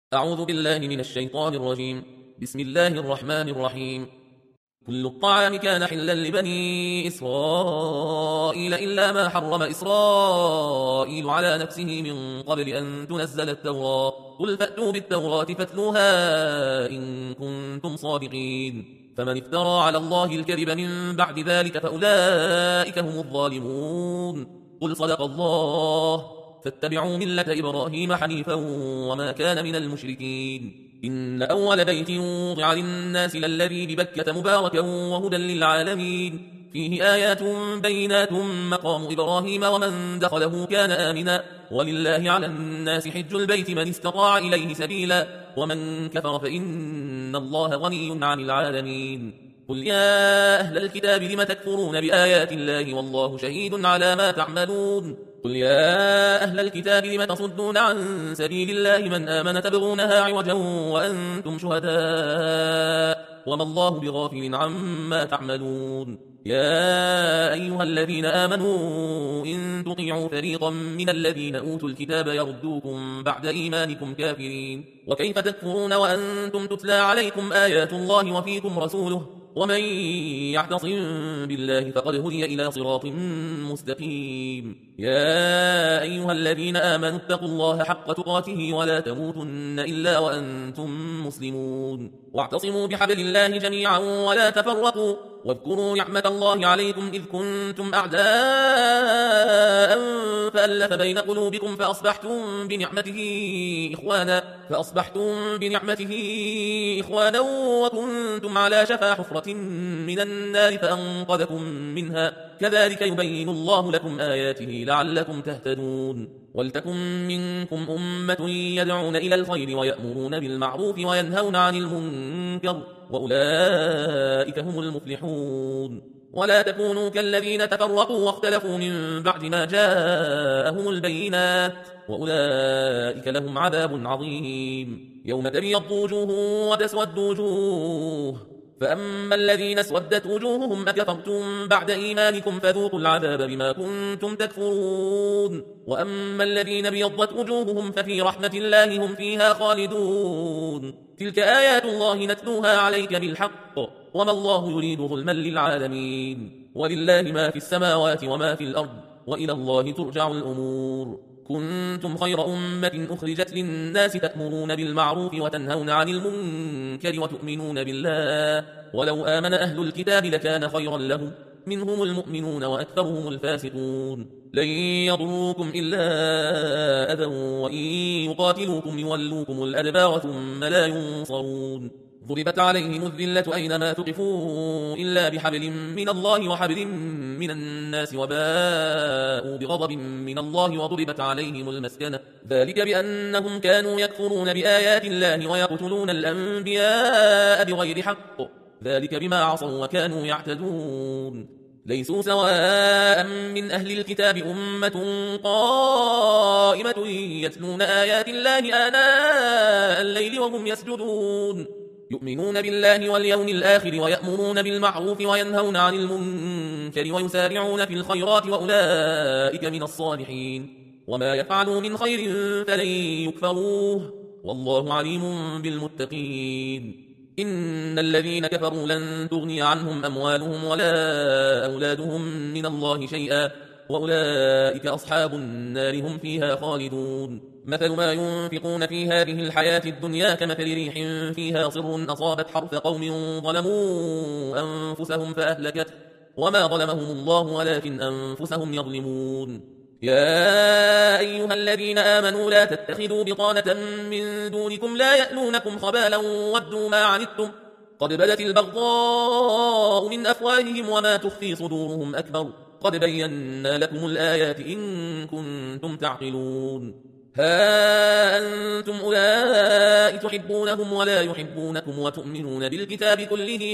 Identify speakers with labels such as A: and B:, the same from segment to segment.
A: أعوذ بالله من الشيطان الرجيم. بسم الله الرحمن الرحيم. كل الطعام كان حلا لبني إسرائيل إلا ما حرم إسرائيل على نفسه من قبل أن تنزل التوراة. قل فأتوا بالتوراة فاتلوها إن كنتم صادقين. فمن افترى على الله الكذب من بعد ذلك فأولئك هم الظالمون. قل صدق الله فاتبعوا ملة إبراهيم حنيفا وما كان من المشركين. إن أول بيت وضع للناس للذي ببكة مباركا وهدى للعالمين فيه آيات بينات مقام إبراهيم ومن دخله كان آمنا ولله على الناس حج البيت من استطاع إليه سبيلا ومن كفر فإن الله غني عن العالمين. قل يا أهل الكتاب لم تكفرون بآيات الله والله شهيد على ما تعملون. قل يا أهل الكتاب لم تصدون عن سبيل الله من آمن تبغونها عوجا وأنتم شهداء وما الله بغافل عما تعملون. يا أيها الذين آمنوا إن تطيعوا فريقا من الذين أوتوا الكتاب يردوكم بعد إيمانكم كافرين. وكيف تكفرون وأنتم تتلى عليكم آيات الله وفيكم رسوله ومن يعتصم بالله فقد هدي إلى صراط مستقيم. يا أيها الذين آمنوا اتقوا الله حق تقاته ولا تموتن إلا وأنتم مسلمون. واعتصموا بحبل الله جميعا ولا تفرقوا واذكروا نعمة الله عليكم إذ كنتم أعداء فألف بين قلوبكم فأصبحتم بنعمته إخوانا وكنتم على شفا حفرة من النار فأنقذكم منها كذلك يبين الله لكم آياته لعلكم تهتدون. ولتكن منكم أمة يدعون إلى الخير ويأمرون بالمعروف وينهون عن المنكر وأولئك هم المفلحون. ولا تكونوا كالذين تفرقوا واختلفوا من بعد ما جاءهم البينات وأولئك لهم عذاب عظيم. يوم تبيض وجوه وتسود وجوه فأما الذين اسودت وجوههم أكفرتم بعد إيمانكم فذوقوا العذاب بما كنتم تكفرون. وأما الذين ابيضت وجوههم ففي رحمة الله هم فيها خالدون. تلك آيات الله نتلوها عليك بالحق وما الله يريد ظلما للعالمين. ولله ما في السماوات وما في الأرض وإلى الله ترجع الأمور. كنتم خير أمة أخرجت للناس تأمرون بالمعروف وتنهون عن المنكر وتؤمنون بالله ولو آمن أهل الكتاب لكان خيرا لهم منهم المؤمنون وأكثرهم الفاسقون. لن يضروكم إلا أذى وإن يقاتلوكم يولوكم الأدبار ثم لا ينصرون. ضربت عليهم الذلة أينما تقفوا إلا بحبل من الله وحبل من الناس وباءوا بغضب من الله وضربت عليهم المسكنة ذلك بأنهم كانوا يكفرون بآيات الله ويقتلون الأنبياء بغير حق ذلك بما عصوا وكانوا يعتدون. ليسوا سواء من أهل الكتاب أمة قائمة يتلون آيات الله آناء الليل وهم يسجدون يؤمنون بالله واليوم الآخر ويأمرون بالمعروف وينهون عن المنكر ويسارعون في الخيرات وأولئك من الصالحين. وما يفعلوا من خير فلن يكفروه والله عليم بالمتقين. إن الذين كفروا لن تغني عنهم أموالهم ولا أولادهم من الله شيئا وأولئك أصحاب النار هم فيها خالدون. مثل ما ينفقون في هذه الحياة الدنيا كمثل ريح فيها صر أصابت حرث قوم ظلموا أنفسهم فأهلكته وما ظلمهم الله ولكن أنفسهم يظلمون. يا أيها الذين آمنوا لا تتخذوا بطانة من دونكم لا يألونكم خبالا ودوا ما عنتم قد بدت البغضاء من أفواههم وما تخفي صدورهم أكبر قد بينا لكم الآيات إن كنتم تعقلون. ها أنتم أولئك تحبونهم ولا يحبونكم وتؤمنون بالكتاب كله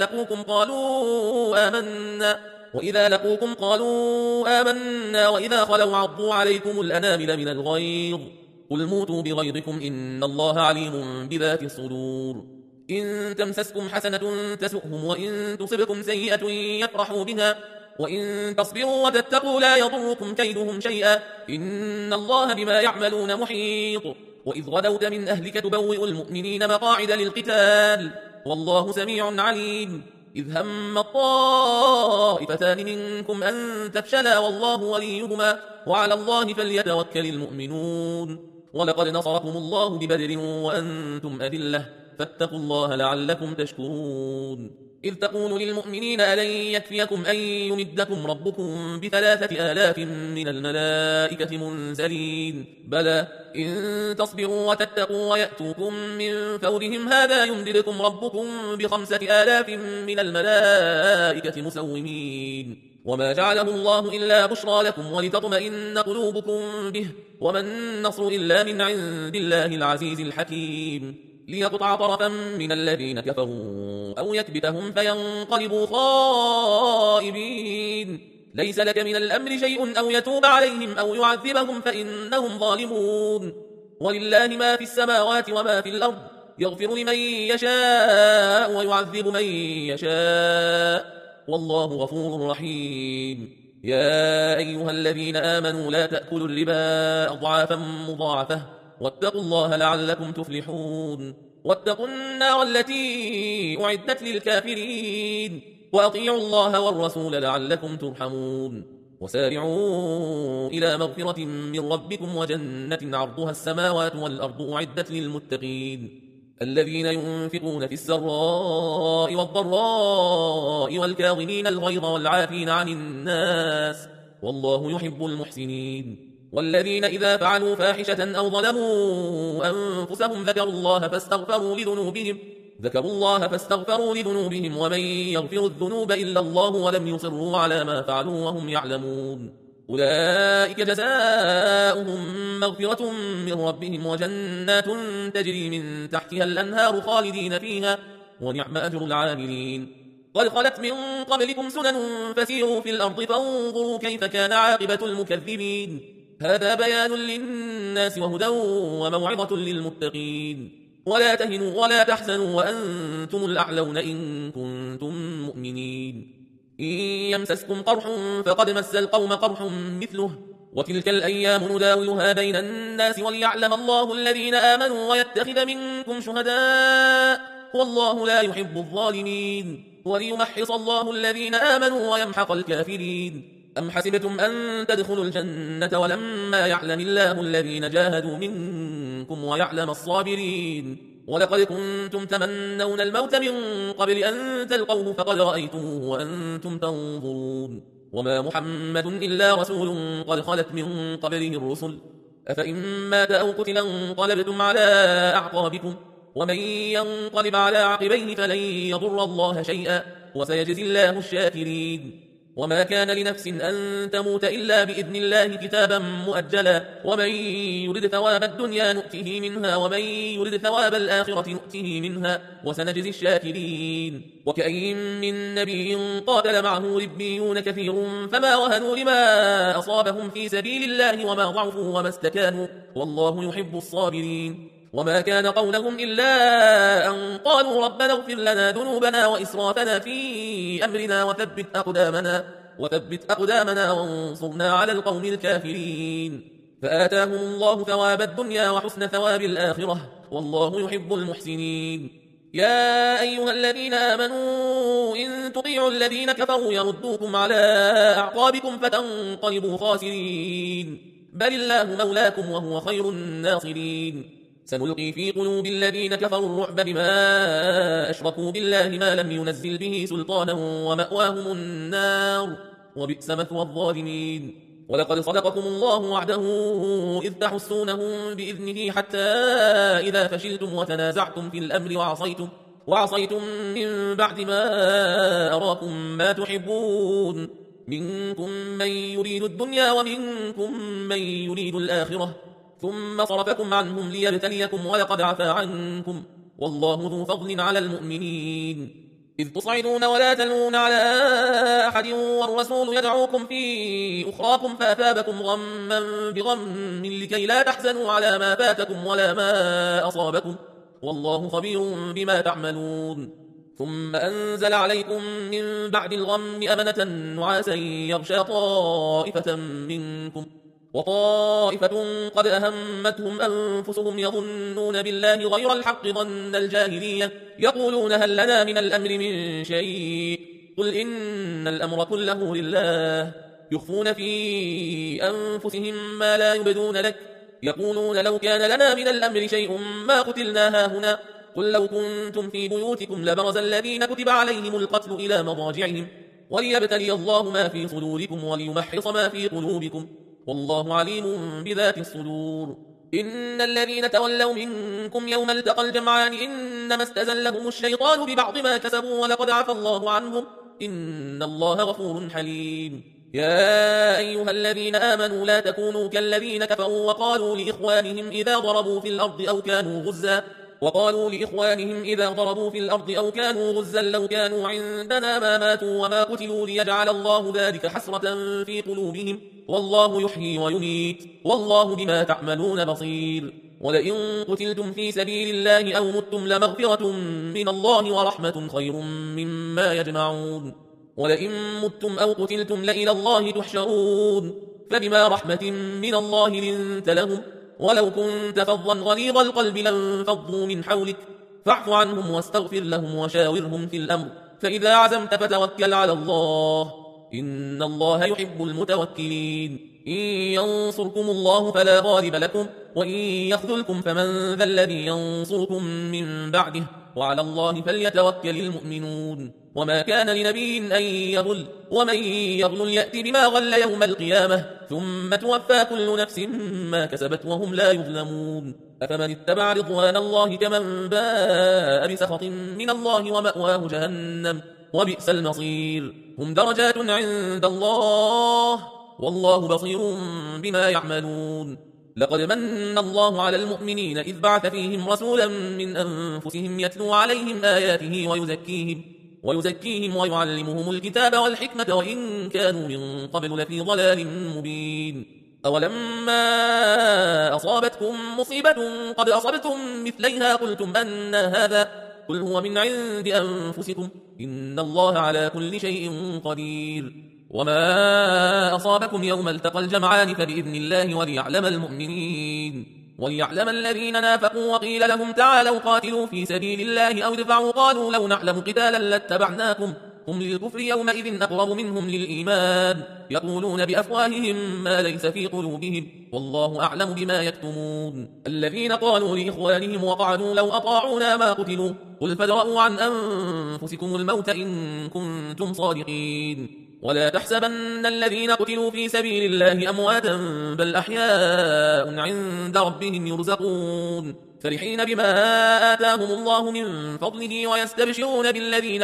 A: وإذا لقوكم قالوا آمنا وإذا خلوا عضوا عليكم الأنامل من الغيظ قل موتوا بغيظكم إن الله عليم بذات الصدور. إن تمسسكم حسنة تسؤهم وإن تصبكم سيئة يفرحوا بها وإن تصبروا وتتقوا لا يضركم كيدهم شيئا إن الله بما يعملون محيط. وإذ غدوت من أهلك تبوئ المؤمنين مقاعد للقتال والله سميع عليم إذ هم الطائفتان منكم أن تفشلا والله وليهما وعلى الله فليتوكل المؤمنون ولقد نصركم الله ببدر وأنتم أذلة فاتقوا الله لعلكم تشكرون إذ تقول للمؤمنين ألن يكفيكم أن يمدكم ربكم ب3,000 من الملائكة منزلين بلى إن تصبروا وتتقوا ويأتوكم من فورهم هذا يمددكم ربكم ب5,000 من الملائكة مسومين وما جعله الله إلا بشرى لكم ولتطمئن قلوبكم به وما النصر إلا من عند الله العزيز الحكيم ليقطع طرفا من الذين كفروا أو يكبتهم فينقلبوا خائبين ليس لك من الأمر شيء أو يتوب عليهم أو يعذبهم فإنهم ظالمون ولله ما في السماوات وما في الأرض يغفر لمن يشاء ويعذب من يشاء والله غفور رحيم يا أيها الذين آمنوا لا تأكلوا الربا أضعافا مضاعفة واتقوا الله لعلكم تفلحون واتقوا النار التي أعدت للكافرين وأطيعوا الله والرسول لعلكم ترحمون وسارعوا إلى مغفرة من ربكم وجنة عرضها السماوات والأرض أعدت للمتقين الذين ينفقون في السراء والضراء والكاظمين الغيظ والعافين عن الناس والله يحب المحسنين والذين إذا فعلوا فاحشة أو ظلموا أنفسهم ذكروا الله فاستغفروا لذنوبهم ومن يغفر الذنوب إلا الله ولم يصروا على ما فعلوا وهم يعلمون أولئك جزاؤهم مغفرة من ربهم وجنات تجري من تحتها الأنهار خالدين فيها ونعم أجر العاملين قد خلت من قبلكم سنن فسيروا في الأرض فانظروا كيف كان عاقبة المكذبين هذا بيان للناس وهدى وموعظة للمتقين ولا تهنوا ولا تحزنوا وأنتم الأعلون إن كنتم مؤمنين إن يمسسكم قرح فقد مس القوم قرح مثله وتلك الأيام نداولها بين الناس وليعلم الله الذين آمنوا ويتخذ منكم شهداء والله لا يحب الظالمين وليمحص الله الذين آمنوا ويمحق الكافرين أم حسبتم أن تدخلوا الجنة ولما يعلم الله الذين جاهدوا منكم ويعلم الصابرين ولقد كنتم تمنون الموت من قبل أن تلقوه فقد رأيتموه وأنتم تنظرون وما محمد إلا رسول قد خلت من قبله الرسل أفإن مات أو قتل انقلبتم على أعقابكم ومن ينقلب على عقبيه فلن يضر الله شيئا وسيجزي الله الشاكرين وما كان لنفس أن تموت إلا بإذن الله كتابا مؤجلا ومن يرد ثواب الدنيا نؤته منها ومن يرد ثواب الآخرة نؤته منها وسنجزي الشاكرين وكأين من نبي قاتل معه ربيون كثير فما وهنوا لما أصابهم في سبيل الله وما ضعفوا وما استكانوا والله يحب الصابرين وما كان قولهم إلا أن قالوا ربنا اغفر لنا ذنوبنا وإسرافنا في أمرنا وثبت أقدامنا وانصرنا على القوم الكافرين فآتاهم الله ثواب الدنيا وحسن ثواب الآخرة والله يحب المحسنين يا أيها الذين آمنوا إن تطيعوا الذين كفروا يردوكم على أعقابكم فتنقلبوا خاسرين بل الله مولاكم وهو خير الناصرين سنلقي في قلوب الذين كفروا الرعب بما أشركوا بالله ما لم ينزل به سلطانا ومأواهم النار وبئس مثوى الظالمين ولقد صدقكم الله وعده إذ تحسونهم بإذنه حتى إذا فشلتم وتنازعتم في الأمر وعصيتم من بعد ما أراكم ما تحبون منكم من يريد الدنيا ومنكم من يريد الآخرة ثم صرفكم عنهم ليبتليكم ولقد عفا عنكم والله ذو فضل على المؤمنين إذ تصعدون ولا تلوون على أحد والرسول يدعوكم في أخراكم فأثابكم غما بغم لكي لا تحزنوا على ما فاتكم ولا ما أصابكم والله خبير بما تعملون ثم أنزل عليكم من بعد الغم أمنة نعاسا يغشى طائفة منكم وطائفة قد أهمتهم أنفسهم يظنون بالله غير الحق ظن الجاهلية يقولون هل لنا من الأمر من شيء قل إن الأمر كله لله يخفون في أنفسهم ما لا يبدون لك يقولون لو كان لنا من الأمر شيء ما قتلنا هاهنا قل لو كنتم في بيوتكم لبرز الذين كتب عليهم القتل إلى مضاجعهم وليبتلي الله ما في صدوركم وليمحص ما في قلوبكم والله عليم بذات الصدور إن الذين تولوا منكم يوم التقى الجمعان إنما استزلهم الشيطان ببعض ما كسبوا ولقد عفى الله عنهم إن الله غفور حليم يا أيها الذين آمنوا لا تكونوا كالذين كفروا وقالوا لإخوانهم إذا ضربوا في الأرض أو كانوا غزا لو كانوا عندنا ما ماتوا وما قتلوا ليجعل الله ذلك حسرة في قلوبهم والله يحيي ويميت والله بما تعملون بصير ولئن قتلتم في سبيل الله أو متم لمغفرة من الله ورحمة خير مما يجمعون ولئن متم أو قتلتم لإلى الله تحشرون فبما رحمة من الله لنت لهم ولو كنت فظا غليظ القلب لانفضوا من حولك فاعف عنهم واستغفر لهم وشاورهم في الأمر فإذا عزمت فتوكل على الله إن الله يحب المتوكلين إن ينصركم الله فلا غالب لكم وإن يخذلكم فمن ذا الذي ينصركم من بعده وعلى الله فليتوكل المؤمنون وما كان لنبي أن يغل ومن يغل يأتي بما غل يوم القيامة ثم توفى كل نفس ما كسبت وهم لا يظلمون أفمن اتبع رضوان الله كمن باء بسخط من الله ومأواه جهنم وبئس المصير هم درجات عند الله والله بصير بما يعملون لقد من الله على المؤمنين إذ بعث فيهم رسولا من أنفسهم يتلو عليهم آياته ويزكيهم ويعلمهم الكتاب والحكمة وإن كانوا من قبل لفي ضلال مبين أولما أصابتكم مصيبة قد أصبتم مثليها قلتم أن هذا قل هو من عند أنفسكم إن الله على كل شيء قدير وما أصابكم يوم التقى الجمعان فبإذن الله وليعلم الذين نافقوا وقيل لهم تعالوا قاتلوا في سبيل الله أو ادفعوا قالوا لو نعلم قتالا لاتبعناكم هم للكفر يومئذ أقرب منهم للإيمان يقولون بأفواههم ما ليس في قلوبهم والله أعلم بما يكتمون الذين قالوا لإخوانهم وقعدوا لو أطاعونا ما قتلوا قل فادرءوا عن أنفسكم الموت إن كنتم صادقين ولا تحسبن الذين قتلوا في سبيل الله أمواتا بل أحياء عند ربهم يرزقون فرحين بما آتاهم الله من فضله ويستبشرون بالذين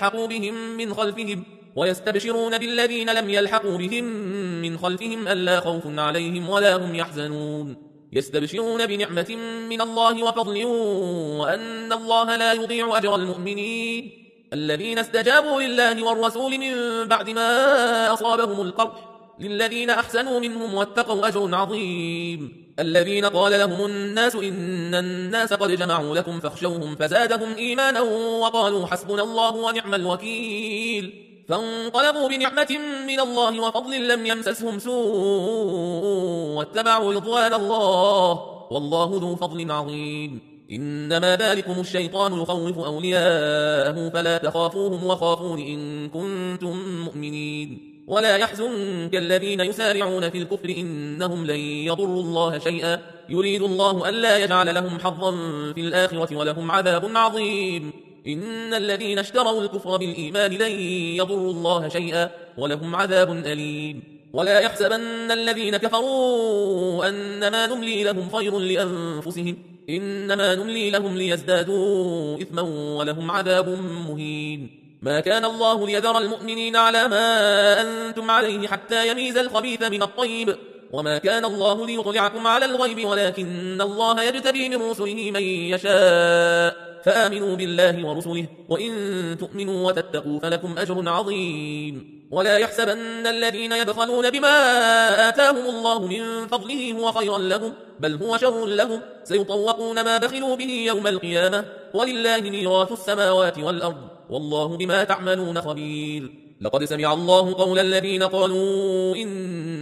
A: لم يلحقوا بهم من خلفهم ألا خوف عليهم ولا هم يحزنون يستبشرون بنعمة من الله وفضل وأن الله لا يضيع أجر المؤمنين الذين استجابوا لله والرسول من بعد ما أصابهم القرح للذين أحسنوا منهم واتقوا أجر عظيم الذين قال لهم الناس إن الناس قد جمعوا لكم فاخشوهم فزادهم إيمانا وقالوا حسبنا الله ونعم الوكيل فانقلبوا بنعمة من الله وفضل لم يمسسهم سوء واتبعوا رضوان الله والله ذو فضل عظيم إنما ذلكم الشيطان يخوف أولياءه فلا تخافوهم وخافون إن كنتم مؤمنين ولا يحزنك الذين يسارعون في الكفر إنهم لن يضروا الله شيئا يريد الله ألا يجعل لهم حظا في الآخرة ولهم عذاب عظيم إن الذين اشتروا الكفر بالإيمان لن يضروا الله شيئا ولهم عذاب أليم ولا يحسبن الذين كفروا أنما نملي لهم خير لأنفسهم إنما نملي لهم ليزدادوا إثما ولهم عذاب مهين ما كان الله ليذر المؤمنين على ما أنتم عليه حتى يميز الخبيث من الطيب وما كان الله ليطلعكم على الغيب ولكن الله يجتبي من رسله من يشاء فآمنوا بالله ورسله وإن تؤمنوا وتتقوا فلكم أجر عظيم ولا يحسبن الذين يبخلون بما آتاهم الله من فضله هو خيرا لهم بل هو شر لهم سيطوقون ما بخلوا به يوم القيامة ولله ميراث السماوات والأرض والله بما تعملون خبير لقد سمع الله قول الذين قالوا إن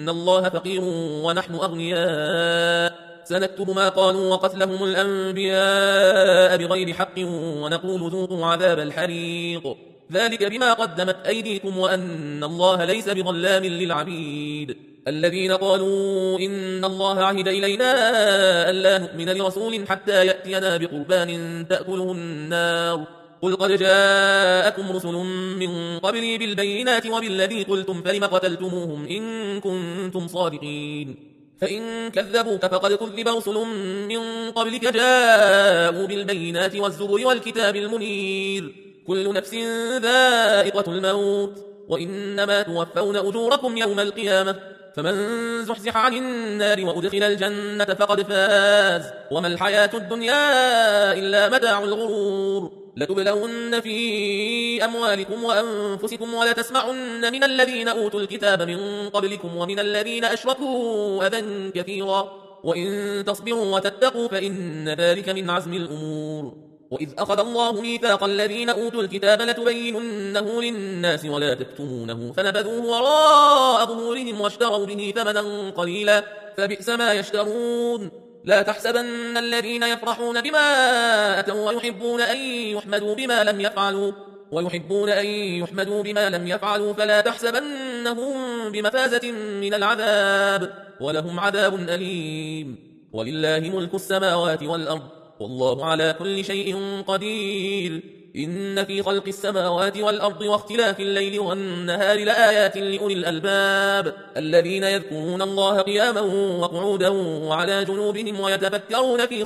A: الله فقير ونحن أغنياء سنكتب ما قالوا وقتلهم الأنبياء بغير حق ونقول ذوقوا عذاب الحريق ذلك بما قدمت أيديكم وأن الله ليس بظلام للعبيد الذين قالوا إن الله عهد إلينا ألا نؤمن لرسول حتى يأتينا بقربان تأكله النار قل قد جاءكم رسل من قبلي بالبينات وبالذي قلتم فلم قتلتموهم إن كنتم صادقين فإن كذبوك فقد كذب رسل من قبلك جاءوا بالبينات والزبر والكتاب المنير كل نفس ذائقة الموت وإنما توفون أجوركم يوم القيامة فمن زحزح عن النار وأدخل الجنة فقد فاز وما الحياة الدنيا إلا متاع الغرور لتبلون في أموالكم وأنفسكم ولتسمعن من الذين أوتوا الكتاب من قبلكم ومن الذين أشركوا أذى كثيرا وإن تصبروا وتتقوا فإن ذلك من عزم الأمور وإذ أخذ الله ميثاق الذين أوتوا الكتاب لتبيننه للناس ولا تكتمونه فنبذوه وراء ظهورهم واشتروا به ثمنا قليلا فبئس ما يشترون لا تحسبن الذين يفرحون بما أتوا ويحبون أن يحمدوا بما لم يفعلوا فلا تحسبنهم بمفازة من العذاب ولهم عذاب أليم ولله ملك السماوات والأرض والله على كل شيء قدير إن في خلق السماوات والأرض واختلاف الليل والنهار لآيات لأولي الألباب الذين يذكرون الله قياما وقعودا وعلى جنوبهم ويتفكرون في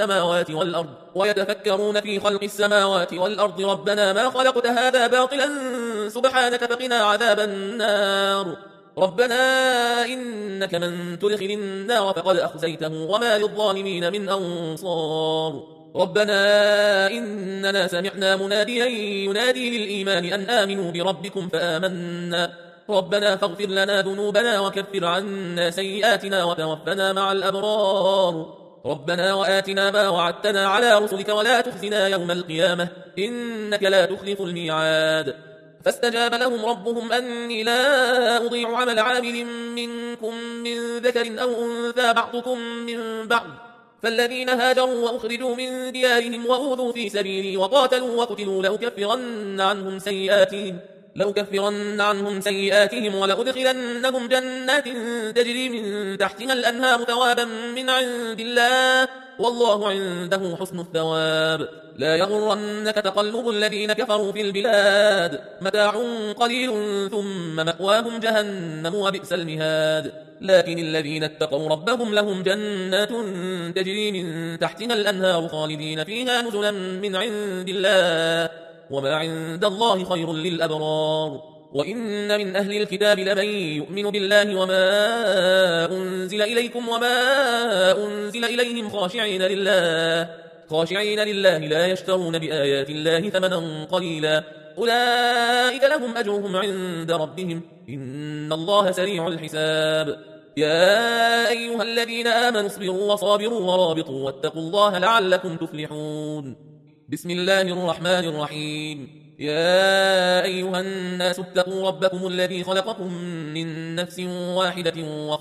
A: خلق السماوات والأرض ربنا ما خلقت هذا باطلا سبحانك فقنا عذاب النار ربنا إنك من تدخل النار فقد أخزيته وما للظالمين من أنصار ربنا إننا سمعنا مناديا ينادي للإيمان أن آمنوا بربكم فآمنا ربنا فاغفر لنا ذنوبنا وكفر عنا سيئاتنا وتوفنا مع الأبرار ربنا وآتنا ما وعدتنا على رسلك ولا تخزنا يوم القيامة إنك لا تخلف الميعاد فاستجاب لهم ربهم أني لا أضيع عمل عامل منكم من ذكر أو أنثى بعضكم من بعض فالذين هاجروا وأخرجوا من ديارهم وأوذوا في سبيلي وقاتلوا وقتلوا لأكفرن عنهم سيئاتهم ولأدخلنهم جنات تجري من تحتها الأنهار ثوابا من عند الله والله عنده حسن الثواب لا يغرنك تقلب الذين كفروا في البلاد متاع قليل ثم مأواهم جهنم وبئس المهاد لكن الذين اتقوا ربهم لهم جنات تجري من تحتها الأنهار خالدين فيها نزلا من عند الله وما عند الله خير للأبرار وإن من أهل الكتاب لمن يؤمن بالله وما أنزل إليكم وما أنزل إليهم خاشعين لله لا يشترون بآيات الله ثمنا قليلا أولئك لهم أجرهم عند ربهم إن الله سريع الحساب يا أيها الذين آمنوا اصبروا وصابروا ورابطوا واتقوا الله لعلكم تفلحون بسم الله الرحمن الرحيم يا أيها الناس اتقوا ربكم الذي خلقكم من نفس واحدة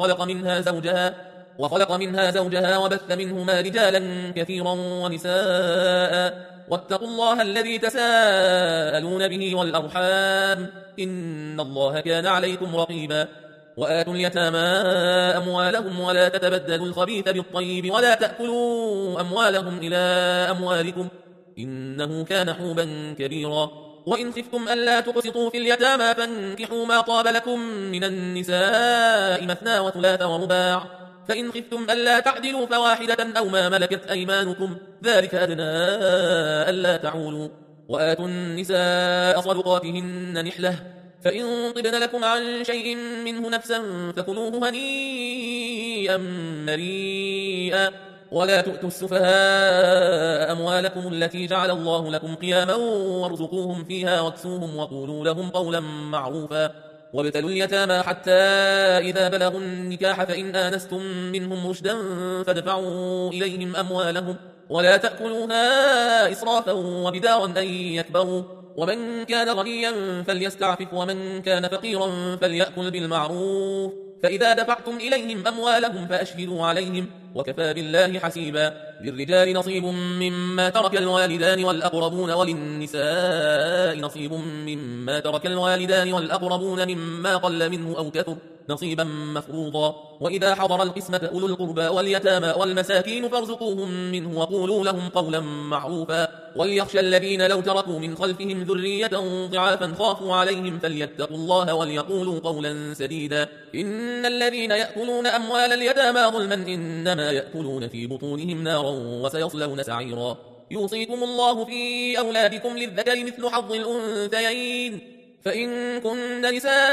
A: وخلق منها زوجها وبث منهما رجالا كثيرا ونساء واتقوا الله الذي تساءلون به والأرحام إن الله كان عليكم رقيبا وآتوا اليتامى أموالهم ولا تتبدلوا الخبيث بالطيب ولا تأكلوا أموالهم إلى أموالكم إنه كان حوبا كبيرا وإن خفتم ألا تقسطوا في اليتامى فانكحوا ما طاب لكم من النساء مثنى وثلاث ورباع فإن خفتم ألا تعدلوا فواحدة أو ما ملكت أيمانكم ذلك أدنى ألا تعولوا وآتوا النساء صدقاتهن نحلة فإن طبن لكم عن شيء منه نفسا فكلوه هنيئا مريئا ولا تؤتوا السفهاء أموالكم التي جعل الله لكم قياما وارزقوهم فيها واكسوهم وقولوا لهم قولا معروفا وابتلوا اليتامى حتى إذا بلغوا النكاح فإن آنستم منهم رشدا فادفعوا إليهم أموالهم ولا تأكلوها إسرافا وبدارا أن يكبروا ومن كان غنيا فليستعفف ومن كان فقيرا فليأكل بالمعروف فإذا دفعتم إليهم أموالهم فأشهدوا عليهم وكفى بالله حسيبا للرجال نصيب مما ترك الوالدان والأقربون وللنساء نصيب مما ترك الوالدان والأقربون مما قل منه أو كثر نصيبا مفروضا وإذا حضر القسمة أولو القربى واليتامى والمساكين فارزقوهم منه وقولوا لهم قولا معروفا وليخشى الذين لو تركوا من خلفهم ذرية ضعافا خافوا عليهم فليتقوا الله وليقولوا قولا سديدا إن الذين يأكلون أموال اليتامى ظلما إنما يأكلون في بطونهم نارا وسيصلون سعيرا يوصيكم الله في أولادكم للذكر مثل حظ الأنثيين فإن كن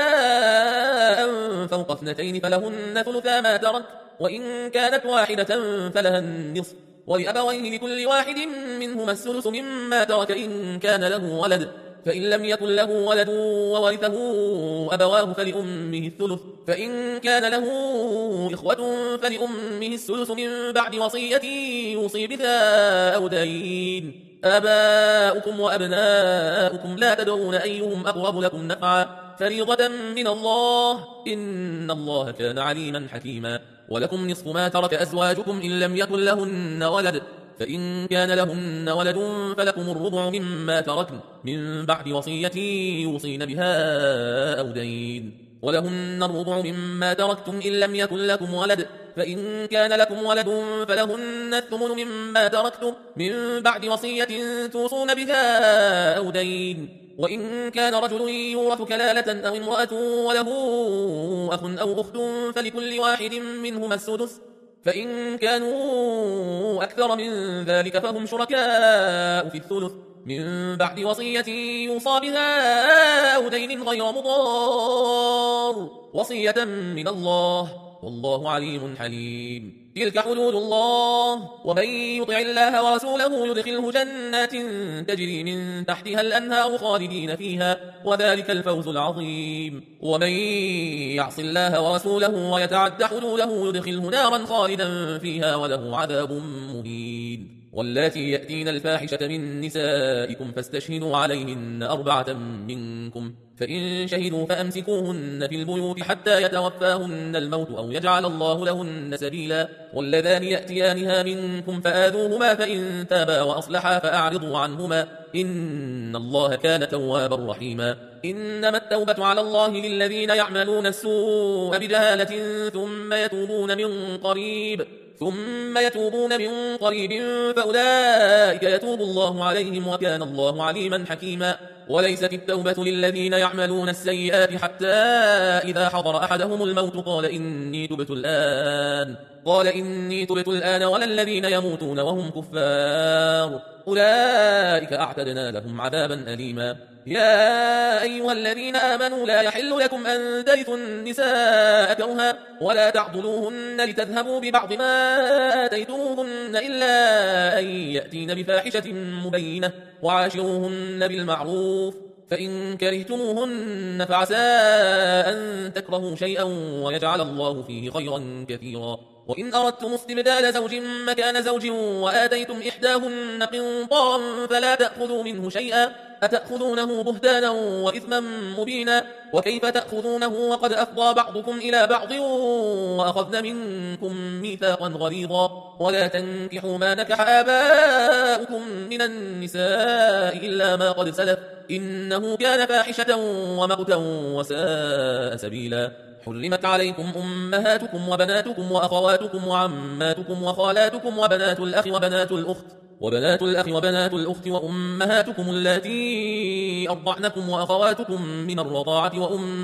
A: نساء فوق اثنتين فلهن ثلثا ما ترك وإن كانت واحدة فلها النصف ولأبويه لكل واحد منهما السدس مما ترك إن كان له ولد فإن لم يكن له ولد وورثه أبواه فلأمه الثلث فإن كان له إخوة فلأمه السدس من بعد وصية يوصي بها أو دين آباؤكم وأبناؤكم لا تدرون أيهم أقرب لكم نفعا فريضة من الله إن الله كان عليما حكيما ولكم نصف ما ترك أزواجكم إن لم يكن لهن ولد فإن كان لهن ولد فلكم الربع مما تركن من بعد وصية يوصين بها أو دين ولهن الربع مما تركتم إن لم يكن لكم ولد فإن كان لكم ولد فلهن الثمن مما تركتم من بعد وصية توصون بها أو دين وإن كان رجل يورث كلالة أو امرأة وله أخ أو أخت فلكل واحد منهما السدس فإن كانوا أكثر من ذلك فهم شركاء في الثلث من بعد وصية يوصى بها أو دين غير مضار وصية من الله والله عليم حليم تلك حدود الله ومن يطع الله ورسوله يدخله جنات تجري من تحتها الأنهار خالدين فيها وذلك الفوز العظيم ومن يعص الله ورسوله ويتعد حدوده يدخله نارا خالدا فيها وله عذاب مهين واللاتي يأتين الفاحشة من نسائكم فاستشهدوا عليهن 4 منكم فإن شهدوا فأمسكوهن في البيوت حتى يتوفاهن الموت أو يجعل الله لهن سبيلا واللذان يأتيانها منكم فآذوهما فإن تابا وأصلحا فأعرضوا عنهما إن الله كان توابا رحيما إنما التوبة على الله للذين يعملون السوء بجهالة ثم يتوبون من قريب فأولئك يتوب الله عليهم وكان الله عليما حكيما وليست التوبة للذين يعملون السيئات حتى إذا حضر أحدهم الموت قال إني تبت الآن ولا الذين يموتون وهم كفار أولئك أعتدنا لهم عذابا أليما يا أيها الذين آمنوا لا يحل لكم أن ترثوا النساء كرها ولا تعضلوهن لتذهبوا ببعض ما آتيتموهن إلا أن يأتين بفاحشة مبينة وعاشروهن بالمعروف فإن كرهتموهن فعسى أن تكرهوا شيئا ويجعل الله فيه خيرا كثيرا وإن أردتم استبدال زوج مكان زوج وآتيتم إحداهن قنطارا فلا تأخذوا منه شيئا أتأخذونه بهتانا وإثما مبينا وكيف تأخذونه وقد أفضى بعضكم إلى بعض وأخذن منكم ميثاقا غليظا ولا تنكحوا ما نكح آباؤكم من النساء إلا ما قد سلف إنه كان فاحشة ومقتا وساء سبيلا حرمت عليكم أمهاتكم وبناتكم وأخواتكم وعماتكم وخالاتكم وبنات الأخ وبنات الأخت وأمهاتكم اللاتي أرضعنكم وأخواتكم من الرضاعة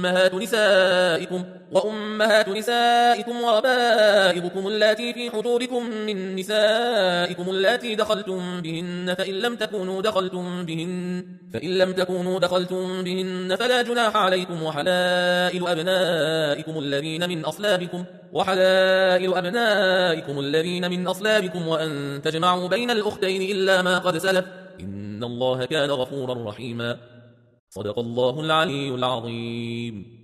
A: وأمهات نسائكم وربائبكم اللاتي في حجوركم من نسائكم اللاتي دخلتم بهن فإن لم تكونوا دخلتم بهن فلا جناح عليكم وحلائل أبنائكم الذين من أصلابكم وأن تجمعوا بين الأختين إلا ما قد سلف إن الله كان غفورا رحيما صدق الله العلي العظيم.